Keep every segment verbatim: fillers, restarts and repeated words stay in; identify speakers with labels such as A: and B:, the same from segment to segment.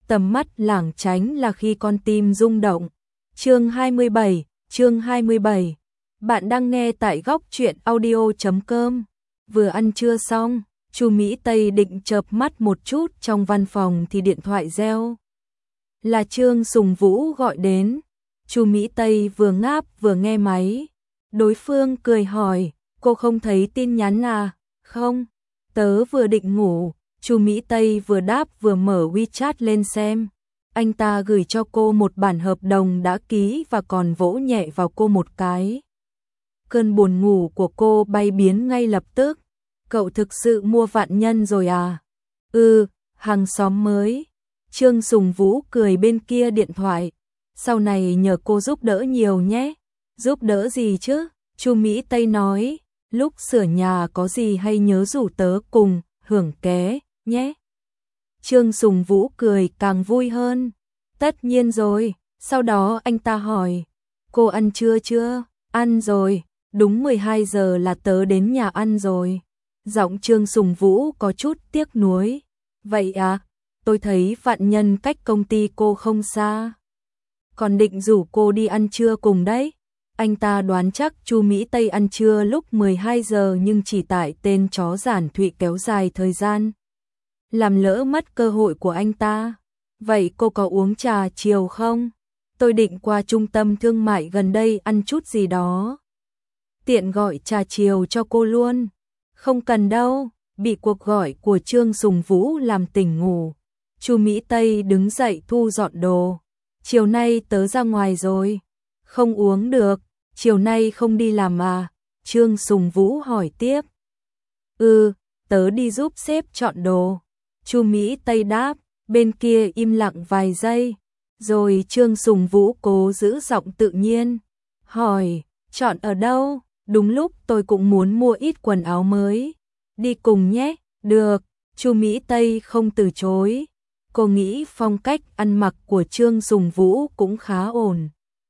A: tầm mắt lảng tránh là khi con tim rung động. Chương hai mươi bảy, chương hai mươi bảy. Bạn đang nghe tại góc truyện audio chấm com. Vừa ăn trưa xong, Chu Mỹ Tây định chợp mắt một chút trong văn phòng thì điện thoại reo. Là Trương Sùng Vũ gọi đến. Chu Mỹ Tây vừa ngáp vừa nghe máy. Đối phương cười hỏi, cô không thấy tin nhắn à? Không, tớ vừa định ngủ. Chu Mỹ Tây vừa đáp vừa mở WeChat lên xem. Anh ta gửi cho cô một bản hợp đồng đã ký và còn vỗ nhẹ vào cô một cái. Cơn buồn ngủ của cô bay biến ngay lập tức. Cậu thực sự mua vạn nhân rồi à? Ừ, hàng xóm mới. Trương Sùng Vũ cười bên kia điện thoại. Sau này nhờ cô giúp đỡ nhiều nhé. Giúp đỡ gì chứ? Chu Mỹ Tây nói, lúc sửa nhà có gì hay nhớ rủ tớ cùng, hưởng ké, nhé. Trương Sùng Vũ cười càng vui hơn. Tất nhiên rồi. Sau đó anh ta hỏi, cô ăn trưa chưa? Ăn rồi, đúng mười hai giờ là tớ đến nhà ăn rồi. Giọng Trương Sùng Vũ có chút tiếc nuối. Vậy à, tôi thấy vạn nhân cách công ty cô không xa. Còn định rủ cô đi ăn trưa cùng đấy. Anh ta đoán chắc Chu Mỹ Tây ăn trưa lúc mười hai giờ nhưng chỉ tại tên chó Giản Thụy kéo dài thời gian, làm lỡ mất cơ hội của anh ta. Vậy cô có uống trà chiều không? Tôi định qua trung tâm thương mại gần đây ăn chút gì đó. Tiện gọi trà chiều cho cô luôn. Không cần đâu, bị cuộc gọi của Trương Sùng Vũ làm tỉnh ngủ. Chu Mỹ Tây đứng dậy thu dọn đồ. Chiều nay tớ ra ngoài rồi. Không uống được, chiều nay không đi làm à? Trương Sùng Vũ hỏi tiếp. Ừ, tớ đi giúp sếp chọn đồ. Chu Mỹ Tây đáp, bên kia im lặng vài giây. Rồi Trương Sùng Vũ cố giữ giọng tự nhiên. Hỏi, chọn ở đâu? Đúng lúc tôi cũng muốn mua ít quần áo mới. Đi cùng nhé. Được, Chu Mỹ Tây không từ chối. Cô nghĩ phong cách ăn mặc của Trương Sùng Vũ cũng khá ổn.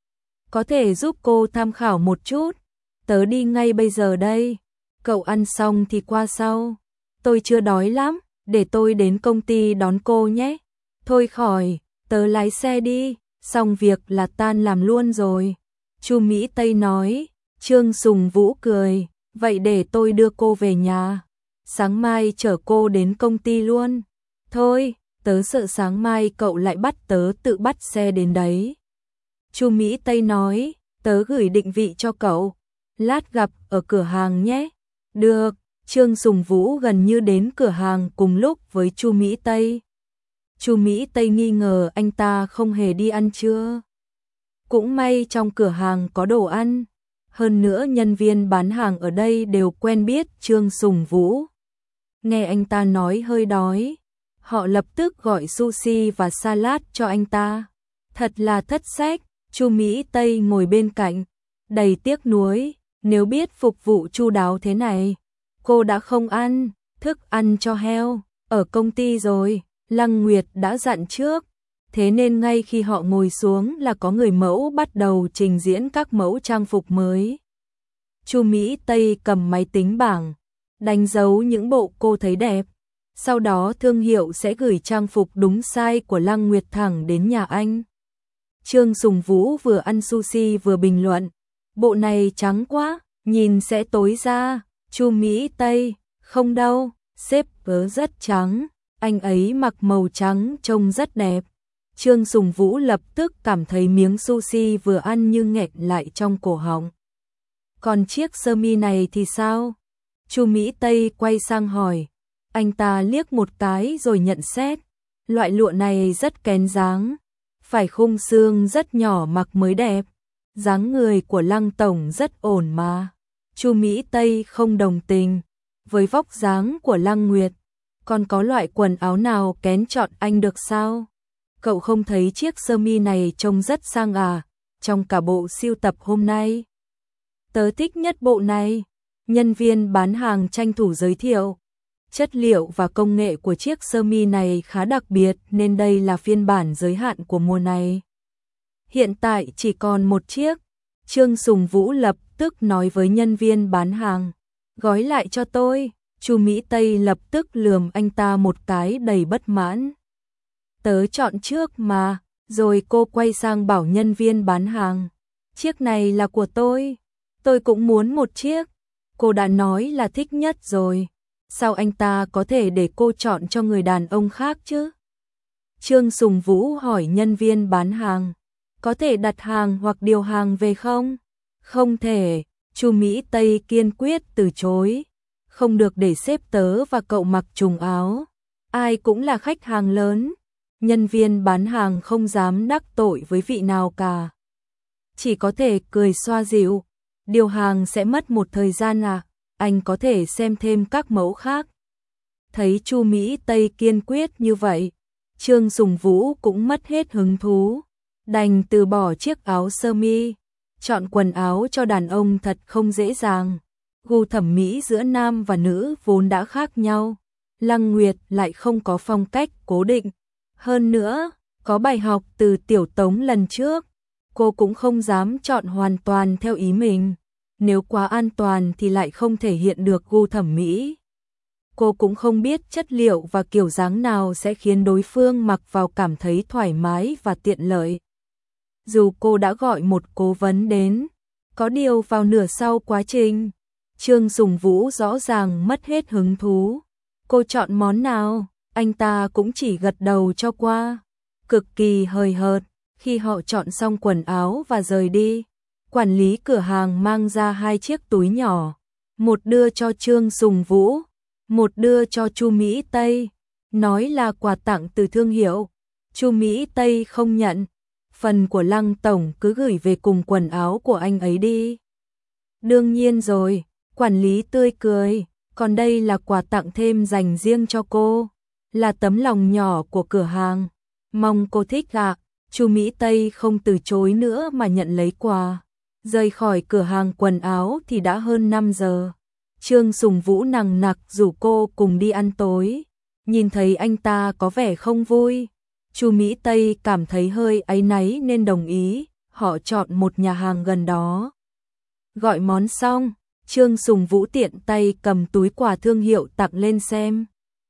A: Có thể giúp cô tham khảo một chút. Tớ đi ngay bây giờ đây. Cậu ăn xong thì qua sau. Tôi chưa đói lắm, để tôi đến công ty đón cô nhé. Thôi khỏi, tớ lái xe đi, xong việc là tan làm luôn rồi. Chu Mỹ Tây nói. Trương Sùng Vũ cười, vậy để tôi đưa cô về nhà. Sáng mai chở cô đến công ty luôn. Thôi, tớ sợ sáng mai cậu lại bắt tớ tự bắt xe đến đấy. Chu Mỹ Tây nói, tớ gửi định vị cho cậu. Lát gặp ở cửa hàng nhé. Được, Trương Sùng Vũ gần như đến cửa hàng cùng lúc với Chu Mỹ Tây. Chu Mỹ Tây nghi ngờ anh ta không hề đi ăn trưa. Cũng may trong cửa hàng có đồ ăn. Hơn nữa nhân viên bán hàng ở đây đều quen biết Trương Sùng Vũ. Nghe anh ta nói hơi đói, họ lập tức gọi sushi và salad cho anh ta. Thật là thất sách. Chu Mỹ Tây ngồi bên cạnh, đầy tiếc nuối. Nếu biết phục vụ chu đáo thế này, cô đã không ăn thức ăn cho heo ở công ty rồi. Lăng Nguyệt đã dặn trước, thế nên ngay khi họ ngồi xuống là có người mẫu bắt đầu trình diễn các mẫu trang phục mới. Chu Mỹ Tây cầm máy tính bảng, đánh dấu những bộ cô thấy đẹp. Sau đó thương hiệu sẽ gửi trang phục đúng size của Lăng Nguyệt thẳng đến nhà anh. Trương Sùng Vũ vừa ăn sushi vừa bình luận, bộ này trắng quá, nhìn sẽ tối ra. Chu Mỹ Tây, không đâu, sếp tớ rất trắng, anh ấy mặc màu trắng trông rất đẹp. Trương Sùng Vũ lập tức cảm thấy miếng sushi vừa ăn như nghẹn lại trong cổ họng. Còn chiếc sơ mi này thì sao? Chu Mỹ Tây quay sang hỏi. Anh ta liếc một cái rồi nhận xét, loại lụa này rất kén dáng, phải khung xương rất nhỏ mặc mới đẹp. Dáng người của Lăng tổng rất ổn mà. Chu Mỹ Tây không đồng tình với vóc dáng của Lăng Nguyệt. Còn có loại quần áo nào kén chọn anh được sao? Cậu không thấy chiếc sơ mi này trông rất sang à? Trong cả bộ sưu tập hôm nay, tớ thích nhất bộ này. Nhân viên bán hàng tranh thủ giới thiệu. Chất liệu và công nghệ của chiếc sơ mi này khá đặc biệt nên đây là phiên bản giới hạn của mùa này. Hiện tại chỉ còn một chiếc. Trương Sùng Vũ lập tức nói với nhân viên bán hàng. Gói lại cho tôi. Chu Mỹ Tây lập tức lườm anh ta một cái đầy bất mãn. Tớ chọn trước mà, rồi cô quay sang bảo nhân viên bán hàng. Chiếc này là của tôi, tôi cũng muốn một chiếc. Cô đã nói là thích nhất rồi, sao anh ta có thể để cô chọn cho người đàn ông khác chứ? Trương Sùng Vũ hỏi nhân viên bán hàng, có thể đặt hàng hoặc điều hàng về không? Không thể, Chu Mỹ Tây kiên quyết từ chối. Không được để sếp tớ và cậu mặc trùng áo. Ai cũng là khách hàng lớn. Nhân viên bán hàng không dám đắc tội với vị nào cả. Chỉ có thể cười xoa dịu. Điều hàng sẽ mất một thời gian à, anh có thể xem thêm các mẫu khác. Thấy Chu Mỹ Tây kiên quyết như vậy, Trương Sùng Vũ cũng mất hết hứng thú. Đành từ bỏ chiếc áo sơ mi. Chọn quần áo cho đàn ông thật không dễ dàng. Gu thẩm mỹ giữa nam và nữ vốn đã khác nhau. Lăng Nguyệt lại không có phong cách cố định. Hơn nữa, có bài học từ Tiểu Tống lần trước. Cô cũng không dám chọn hoàn toàn theo ý mình. Nếu quá an toàn thì lại không thể hiện được gu thẩm mỹ. Cô cũng không biết chất liệu và kiểu dáng nào sẽ khiến đối phương mặc vào cảm thấy thoải mái và tiện lợi. Dù cô đã gọi một cố vấn đến, có điều vào nửa sau quá trình, Trương Sùng Vũ rõ ràng mất hết hứng thú. Cô chọn món nào, anh ta cũng chỉ gật đầu cho qua. Cực kỳ hời hợt, khi họ chọn xong quần áo và rời đi, quản lý cửa hàng mang ra hai chiếc túi nhỏ, một đưa cho Trương Sùng Vũ, một đưa cho Chu Mỹ Tây, nói là quà tặng từ thương hiệu. Chu Mỹ Tây không nhận. Phần của Lăng tổng cứ gửi về cùng quần áo của anh ấy đi. Đương nhiên rồi, quản lý tươi cười, còn đây là quà tặng thêm dành riêng cho cô, là tấm lòng nhỏ của cửa hàng, mong cô thích ạ. Chu Mỹ Tây không từ chối nữa mà nhận lấy quà. Rời khỏi cửa hàng quần áo thì đã hơn năm giờ. Trương Sùng Vũ nằng nặc rủ cô cùng đi ăn tối. Nhìn thấy anh ta có vẻ không vui, Chu Mỹ Tây cảm thấy hơi áy náy nên đồng ý. Họ chọn một nhà hàng gần đó. Gọi món xong, Trương Sùng Vũ tiện tay cầm túi quà thương hiệu tặng lên xem.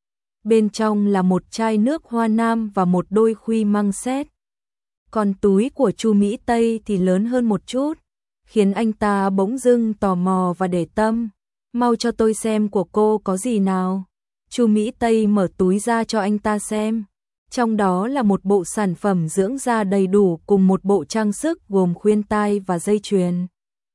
A: Bên trong là một chai nước hoa nam và một đôi khuy măng xét. Còn túi của Chu Mỹ Tây thì lớn hơn một chút, khiến anh ta bỗng dưng tò mò và để tâm. Mau cho tôi xem của cô có gì nào. Chu Mỹ Tây mở túi ra cho anh ta xem. Trong đó là một bộ sản phẩm dưỡng da đầy đủ cùng một bộ trang sức gồm khuyên tai và dây chuyền.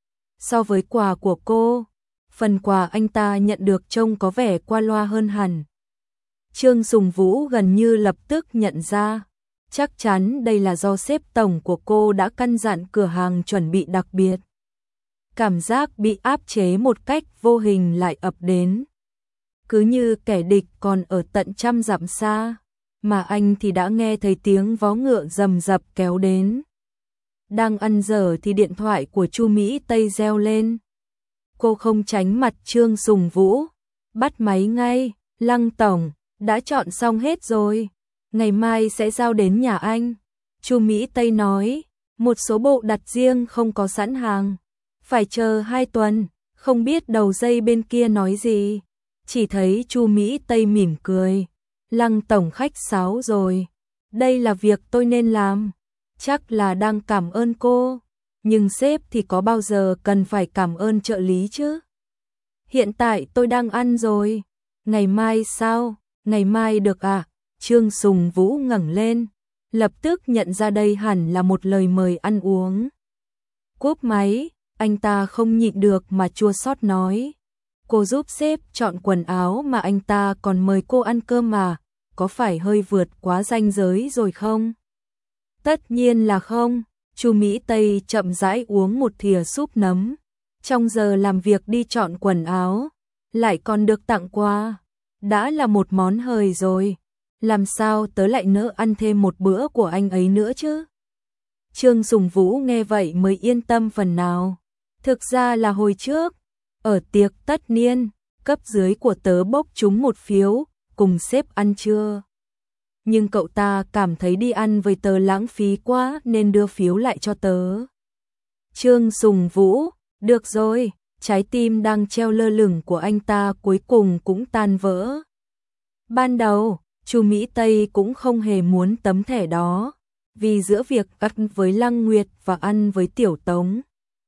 A: So với quà của cô, phần quà anh ta nhận được trông có vẻ qua loa hơn hẳn. Trương Sùng Vũ gần như lập tức nhận ra, chắc chắn đây là do sếp tổng của cô đã căn dặn cửa hàng chuẩn bị đặc biệt. Cảm giác bị áp chế một cách vô hình lại ập đến. Cứ như kẻ địch còn ở tận trăm dặm xa, mà anh thì đã nghe thấy tiếng vó ngựa rầm rập kéo đến. Đang ăn dở thì điện thoại của Chu Mỹ Tây reo lên. Cô không tránh mặt Trương Sùng Vũ, bắt máy ngay. Lăng tổng, đã chọn xong hết rồi, ngày mai sẽ giao đến nhà anh. Chu Mỹ Tây nói, một số bộ đặt riêng không có sẵn hàng, phải chờ hai tuần. Không biết đầu dây bên kia nói gì, chỉ thấy Chu Mỹ Tây mỉm cười. Lăng tổng khách sáo rồi, đây là việc tôi nên làm. Chắc là đang cảm ơn cô, nhưng sếp thì có bao giờ cần phải cảm ơn trợ lý chứ. Hiện tại tôi đang ăn rồi, ngày mai sao? Ngày mai được à? Trương Sùng Vũ ngẩng lên, lập tức nhận ra đây hẳn là một lời mời ăn uống. Cúp máy, anh ta không nhịn được mà chua xót nói. Cô giúp sếp chọn quần áo mà anh ta còn mời cô ăn cơm mà, có phải hơi vượt quá ranh giới rồi không? Tất nhiên là không. Chu Mỹ Tây chậm rãi uống một thìa súp nấm. Trong giờ làm việc đi chọn quần áo, lại còn được tặng quà, đã là một món hời rồi. Làm sao tớ lại nỡ ăn thêm một bữa của anh ấy nữa chứ? Trương Sùng Vũ nghe vậy mới yên tâm phần nào. Thực ra là hồi trước, ở tiệc tất niên, cấp dưới của tớ bốc trúng một phiếu, cùng sếp ăn trưa. Nhưng cậu ta cảm thấy đi ăn với tớ lãng phí quá nên đưa phiếu lại cho tớ. Trương Sùng Vũ, được rồi, trái tim đang treo lơ lửng của anh ta cuối cùng cũng tan vỡ. Ban đầu, Chu Mỹ Tây cũng không hề muốn tấm thẻ đó, vì giữa việc ăn với Lăng Nguyệt và ăn với Tiểu Tống,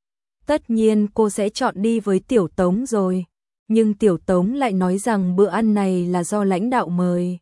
A: tất nhiên cô sẽ chọn đi với Tiểu Tống rồi, nhưng Tiểu Tống lại nói rằng bữa ăn này là do lãnh đạo mời.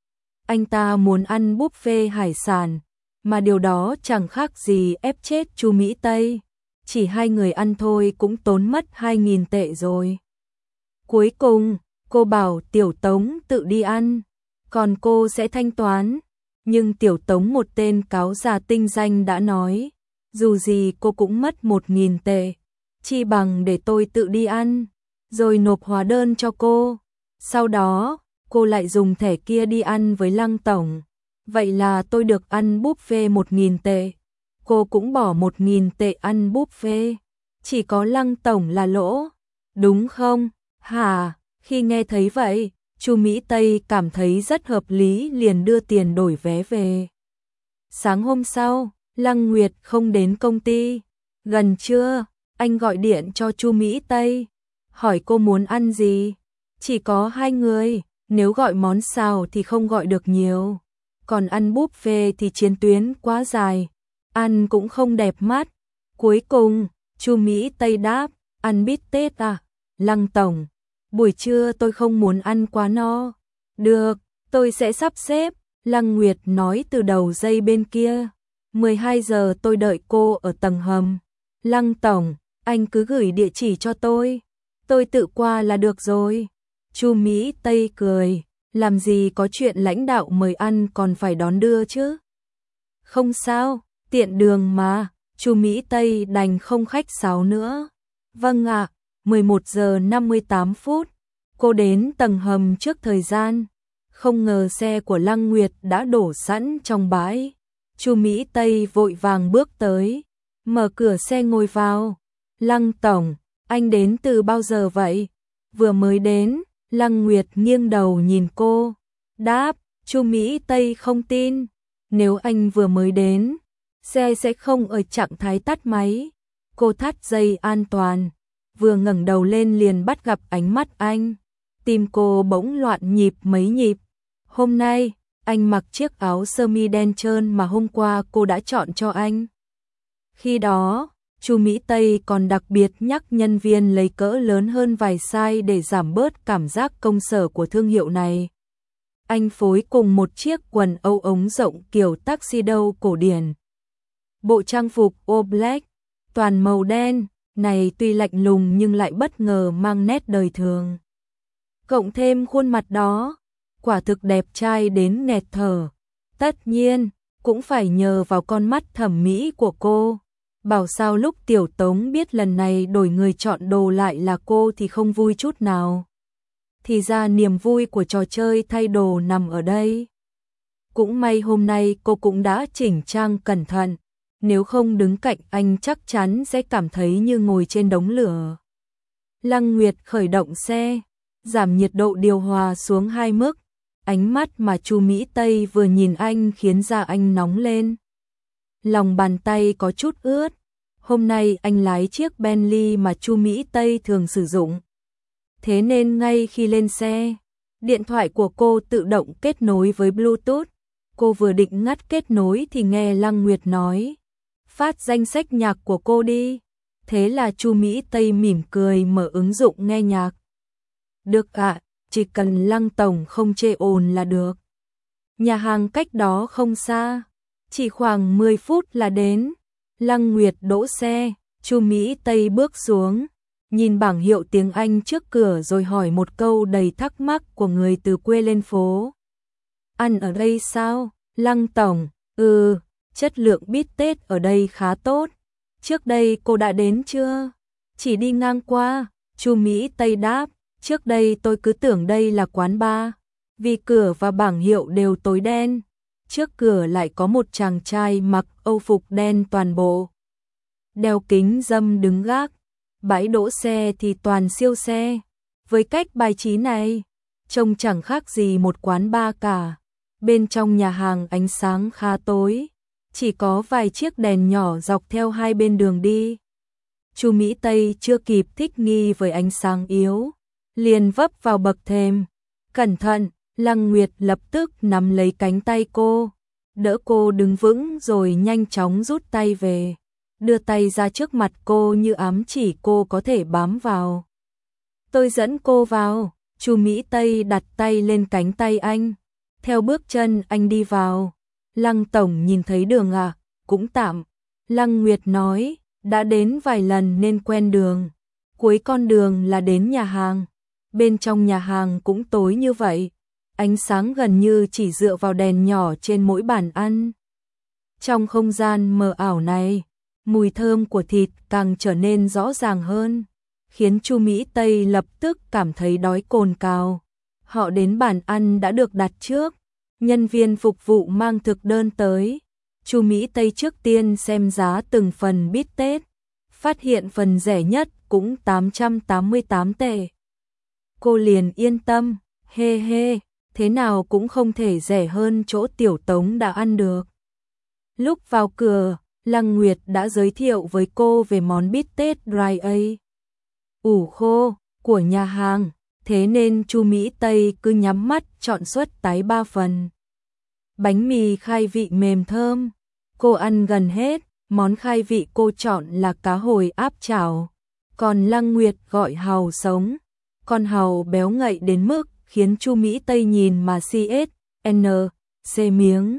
A: Anh ta muốn ăn buffet hải sản, mà điều đó chẳng khác gì ép chết Chu Mỹ Tây. Chỉ hai người ăn thôi cũng tốn mất hai nghìn tệ rồi. Cuối cùng, cô bảo Tiểu Tống tự đi ăn, còn cô sẽ thanh toán. Nhưng Tiểu Tống, một tên cáo già tinh danh, đã nói, dù gì cô cũng mất một nghìn tệ, chi bằng để tôi tự đi ăn, rồi nộp hóa đơn cho cô. Sau đó, cô lại dùng thẻ kia đi ăn với Lăng tổng. Vậy là tôi được ăn buffet một nghìn tệ. Cô cũng bỏ một nghìn tệ ăn buffet. Chỉ có Lăng tổng là lỗ, đúng không? Hả? Khi nghe thấy vậy, Chu Mỹ Tây cảm thấy rất hợp lý, liền đưa tiền đổi vé về. Sáng hôm sau, Lăng Nguyệt không đến công ty. Gần trưa, anh gọi điện cho Chu Mỹ Tây, hỏi cô muốn ăn gì. Chỉ có hai người, nếu gọi món xào thì không gọi được nhiều, còn ăn buffet thì chiến tuyến quá dài, ăn cũng không đẹp mắt. Cuối cùng, Chu Mỹ Tây đáp, ăn bít tết à? Lăng tổng, buổi trưa tôi không muốn ăn quá no. Được, tôi sẽ sắp xếp. Lăng Nguyệt nói từ đầu dây bên kia. mười hai giờ tôi đợi cô ở tầng hầm. Lăng tổng, anh cứ gửi địa chỉ cho tôi, tôi tự qua là được rồi. Chu Mỹ Tây cười, làm gì có chuyện lãnh đạo mời ăn còn phải đón đưa chứ. Không sao, tiện đường mà. Chu Mỹ Tây đành không khách sáo nữa. Vâng ạ. mười một giờ năm mươi tám phút, cô đến tầng hầm trước thời gian. Không ngờ xe của Lăng Nguyệt đã đổ sẵn trong bãi. Chu Mỹ Tây vội vàng bước tới, mở cửa xe ngồi vào. Lăng tổng, anh đến từ bao giờ vậy? Vừa mới đến. Lăng Nguyệt nghiêng đầu nhìn cô, đáp. Chu Mỹ Tây không tin, nếu anh vừa mới đến, xe sẽ không ở trạng thái tắt máy. Cô thắt dây an toàn, vừa ngẩng đầu lên liền bắt gặp ánh mắt anh. Tim cô bỗng loạn nhịp mấy nhịp. Hôm nay, anh mặc chiếc áo sơ mi đen trơn mà hôm qua cô đã chọn cho anh. Khi đó, Chu Mỹ Tây còn đặc biệt nhắc nhân viên lấy cỡ lớn hơn vài size để giảm bớt cảm giác công sở của thương hiệu này. Anh phối cùng một chiếc quần âu ống rộng kiểu tuxedo cổ điển. Bộ trang phục all black, toàn màu đen, này tuy lạnh lùng nhưng lại bất ngờ mang nét đời thường. Cộng thêm khuôn mặt đó, quả thực đẹp trai đến nghẹt thở. Tất nhiên, cũng phải nhờ vào con mắt thẩm mỹ của cô. Bảo sao lúc Tiểu Tống biết lần này đổi người chọn đồ lại là cô thì không vui chút nào. Thì ra niềm vui của trò chơi thay đồ nằm ở đây. Cũng may hôm nay cô cũng đã chỉnh trang cẩn thận, nếu không đứng cạnh anh chắc chắn sẽ cảm thấy như ngồi trên đống lửa. Lăng Nguyệt khởi động xe, giảm nhiệt độ điều hòa xuống hai mức. Ánh mắt mà Chu Mỹ Tây vừa nhìn anh khiến da anh nóng lên. Lòng bàn tay có chút ướt. Hôm nay anh lái chiếc Bentley mà Chu Mỹ Tây thường sử dụng. Thế nên ngay khi lên xe, điện thoại của cô tự động kết nối với Bluetooth. Cô vừa định ngắt kết nối thì nghe Lăng Nguyệt nói, phát danh sách nhạc của cô đi. Thế là Chu Mỹ Tây mỉm cười mở ứng dụng nghe nhạc. Được ạ, à, chỉ cần Lăng tổng không chê ồn là được. Nhà hàng cách đó không xa, chỉ khoảng mười phút là đến. Lăng Nguyệt đỗ xe, Chu Mỹ Tây bước xuống, nhìn bảng hiệu tiếng Anh trước cửa rồi hỏi một câu đầy thắc mắc của người từ quê lên phố. Ăn ở đây sao? Lăng tổng, ừ, chất lượng bít tết ở đây khá tốt. Trước đây cô đã đến chưa? Chỉ đi ngang qua. Chu Mỹ Tây đáp, trước đây tôi cứ tưởng đây là quán bar, vì cửa và bảng hiệu đều tối đen. Trước cửa lại có một chàng trai mặc âu phục đen toàn bộ, đeo kính râm đứng gác. Bãi đỗ xe thì toàn siêu xe. Với cách bài trí này, trông chẳng khác gì một quán bar cả. Bên trong nhà hàng ánh sáng khá tối, chỉ có vài chiếc đèn nhỏ dọc theo hai bên đường đi. Chu Mỹ Tây chưa kịp thích nghi với ánh sáng yếu, liền vấp vào bậc thềm. Cẩn thận, Lăng Nguyệt lập tức nắm lấy cánh tay cô, đỡ cô đứng vững rồi nhanh chóng rút tay về, đưa tay ra trước mặt cô như ám chỉ cô có thể bám vào. Tôi dẫn cô vào. Chu Mỹ Tây đặt tay lên cánh tay anh, theo bước chân anh đi vào. Lăng tổng nhìn thấy đường à? Cũng tạm. Lăng Nguyệt nói, đã đến vài lần nên quen đường. Cuối con đường là đến nhà hàng. Bên trong nhà hàng cũng tối như vậy, ánh sáng gần như chỉ dựa vào đèn nhỏ trên mỗi bàn ăn. Trong không gian mờ ảo này, mùi thơm của thịt càng trở nên rõ ràng hơn, khiến Chu Mỹ Tây lập tức cảm thấy đói cồn cào. Họ đến bàn ăn đã được đặt trước, nhân viên phục vụ mang thực đơn tới. Chu Mỹ Tây trước tiên xem giá từng phần bít tết, phát hiện phần rẻ nhất cũng tám trăm tám mươi tám tệ. Cô liền yên tâm, hê hê, thế nào cũng không thể rẻ hơn chỗ Tiểu Tống đã ăn được. Lúc vào cửa, Lăng Nguyệt đã giới thiệu với cô về món bít tết dry A. ủ khô của nhà hàng, thế nên Chu Mỹ Tây cứ nhắm mắt chọn suất tái ba phần. Bánh mì khai vị mềm thơm, cô ăn gần hết, món khai vị cô chọn là cá hồi áp chảo, còn Lăng Nguyệt gọi hàu sống. Con hàu béo ngậy đến mức khiến Chu Mỹ Tây nhìn mà xê ét en xê miếng.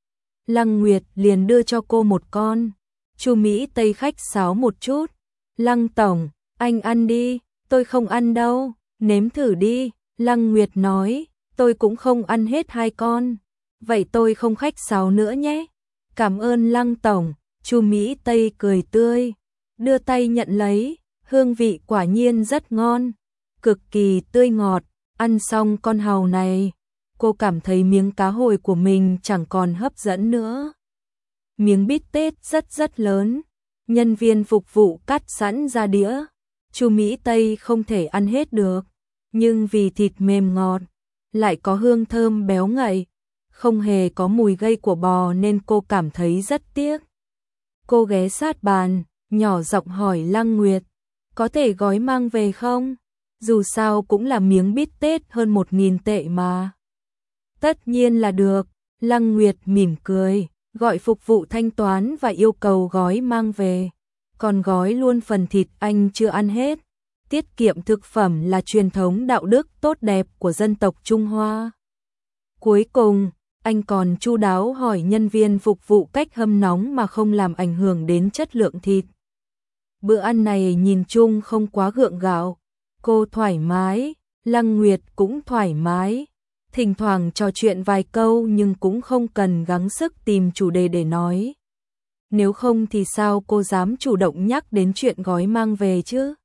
A: Lăng Nguyệt liền đưa cho cô một con. Chu Mỹ Tây khách sáo một chút, Lăng tổng, anh ăn đi, tôi không ăn đâu, nếm thử đi. Lăng Nguyệt nói, tôi cũng không ăn hết hai con, vậy tôi không khách sáo nữa nhé. Cảm ơn Lăng tổng. Chu Mỹ Tây cười tươi, đưa tay nhận lấy, hương vị quả nhiên rất ngon, cực kỳ tươi ngọt. Ăn xong con hàu này, cô cảm thấy miếng cá hồi của mình chẳng còn hấp dẫn nữa. Miếng bít tết rất rất lớn, nhân viên phục vụ cắt sẵn ra đĩa. Chu Mỹ Tây không thể ăn hết được, nhưng vì thịt mềm ngọt, lại có hương thơm béo ngậy, không hề có mùi gây của bò nên cô cảm thấy rất tiếc. Cô ghé sát bàn, nhỏ giọng hỏi Lăng Nguyệt, có thể gói mang về không? Dù sao cũng là miếng bít tết hơn một nghìn tệ mà. Tất nhiên là được. Lăng Nguyệt mỉm cười, gọi phục vụ thanh toán và yêu cầu gói mang về. Còn gói luôn phần thịt anh chưa ăn hết. Tiết kiệm thực phẩm là truyền thống đạo đức tốt đẹp của dân tộc Trung Hoa. Cuối cùng, anh còn chu đáo hỏi nhân viên phục vụ cách hâm nóng mà không làm ảnh hưởng đến chất lượng thịt. Bữa ăn này nhìn chung không quá gượng gạo. Cô thoải mái, Lăng Nguyệt cũng thoải mái, thỉnh thoảng trò chuyện vài câu nhưng cũng không cần gắng sức tìm chủ đề để nói. Nếu không thì sao cô dám chủ động nhắc đến chuyện gói mang về chứ?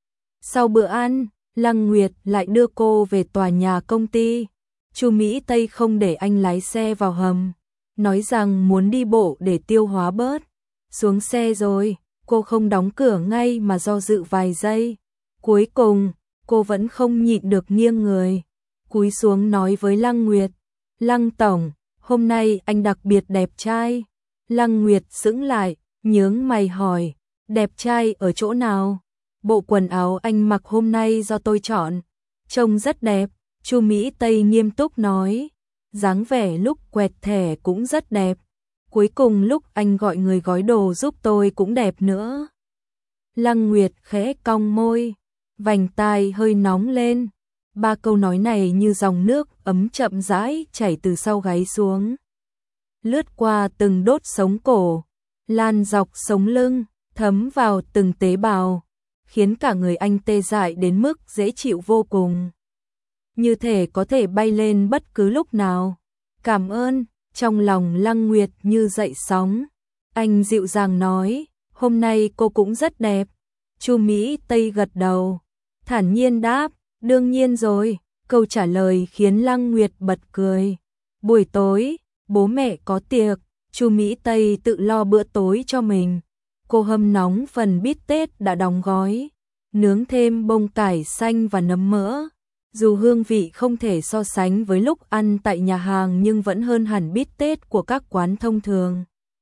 A: Sau bữa ăn, Lăng Nguyệt lại đưa cô về tòa nhà công ty. Chu Mỹ Tây không để anh lái xe vào hầm, nói rằng muốn đi bộ để tiêu hóa bớt. Xuống xe rồi, cô không đóng cửa ngay mà do dự vài giây. Cuối cùng, cô vẫn không nhịn được nghiêng người, cúi xuống nói với Lăng Nguyệt, Lăng tổng, hôm nay anh đặc biệt đẹp trai. Lăng Nguyệt sững lại, nhướng mày hỏi, đẹp trai ở chỗ nào? Bộ quần áo anh mặc hôm nay do tôi chọn, trông rất đẹp. Chu Mỹ Tây nghiêm túc nói, dáng vẻ lúc quẹt thẻ cũng rất đẹp. Cuối cùng lúc anh gọi người gói đồ giúp tôi cũng đẹp nữa. Lăng Nguyệt khẽ cong môi, vành tai hơi nóng lên. Ba câu nói này như dòng nước ấm chậm rãi chảy từ sau gáy xuống, lướt qua từng đốt sống cổ, lan dọc sống lưng, thấm vào từng tế bào, khiến cả người anh tê dại đến mức dễ chịu vô cùng. Như thể có thể bay lên bất cứ lúc nào. Cảm ơn. Trong lòng Lăng Nguyệt như dậy sóng. Anh dịu dàng nói, hôm nay cô cũng rất đẹp. Chu Mỹ Tây gật đầu, thản nhiên đáp, đương nhiên rồi. Câu trả lời khiến Lăng Nguyệt bật cười. Buổi tối, bố mẹ có tiệc, Chu Mỹ Tây tự lo bữa tối cho mình. Cô hâm nóng phần bít tết đã đóng gói, nướng thêm bông cải xanh và nấm mỡ. Dù hương vị không thể so sánh với lúc ăn tại nhà hàng nhưng vẫn hơn hẳn bít tết của các quán thông thường.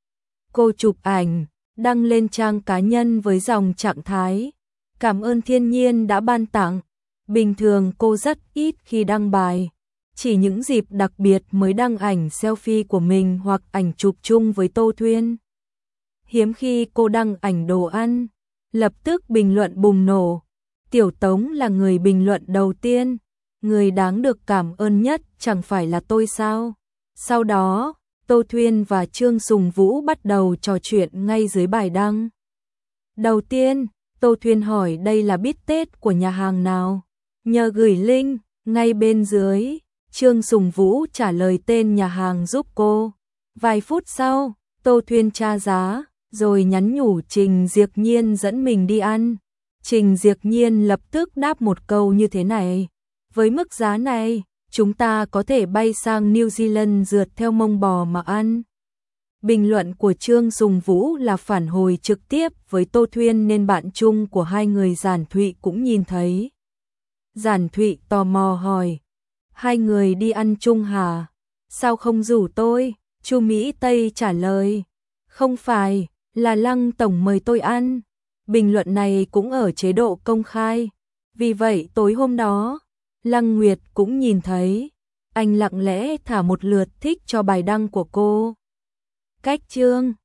A: Cô chụp ảnh, đăng lên trang cá nhân với dòng trạng thái, cảm ơn thiên nhiên đã ban tặng. Bình thường cô rất ít khi đăng bài, chỉ những dịp đặc biệt mới đăng ảnh selfie của mình hoặc ảnh chụp chung với Tô Thuyên. Hiếm khi cô đăng ảnh đồ ăn, lập tức bình luận bùng nổ. Tiểu Tống là người bình luận đầu tiên, người đáng được cảm ơn nhất chẳng phải là tôi sao? Sau đó, Tô Thuyên và Trương Sùng Vũ bắt đầu trò chuyện ngay dưới bài đăng. Đầu tiên, Tô Thuyên hỏi đây là bít tết của nhà hàng nào, nhờ gửi link. Ngay bên dưới, Trương Sùng Vũ trả lời tên nhà hàng giúp cô. Vài phút sau, Tô Thuyên tra giá, rồi nhắn nhủ Trình Diệc Nhiên dẫn mình đi ăn. Trình Diệc Nhiên lập tức đáp một câu như thế này: với mức giá này, chúng ta có thể bay sang New Zealand rượt theo mông bò mà ăn. Bình luận của Trương Sùng Vũ là phản hồi trực tiếp với Tô Thuyên nên bạn chung của hai người Giản Thụy cũng nhìn thấy. Giản Thụy tò mò hỏi: hai người đi ăn chung hả? Sao không rủ tôi? Chu Mỹ Tây trả lời: không phải, là Lăng tổng mời tôi ăn. Bình luận này cũng ở chế độ công khai. Vì vậy tối hôm đó, Lăng Nguyệt cũng nhìn thấy. Anh lặng lẽ thả một lượt thích cho bài đăng của cô. Cách chương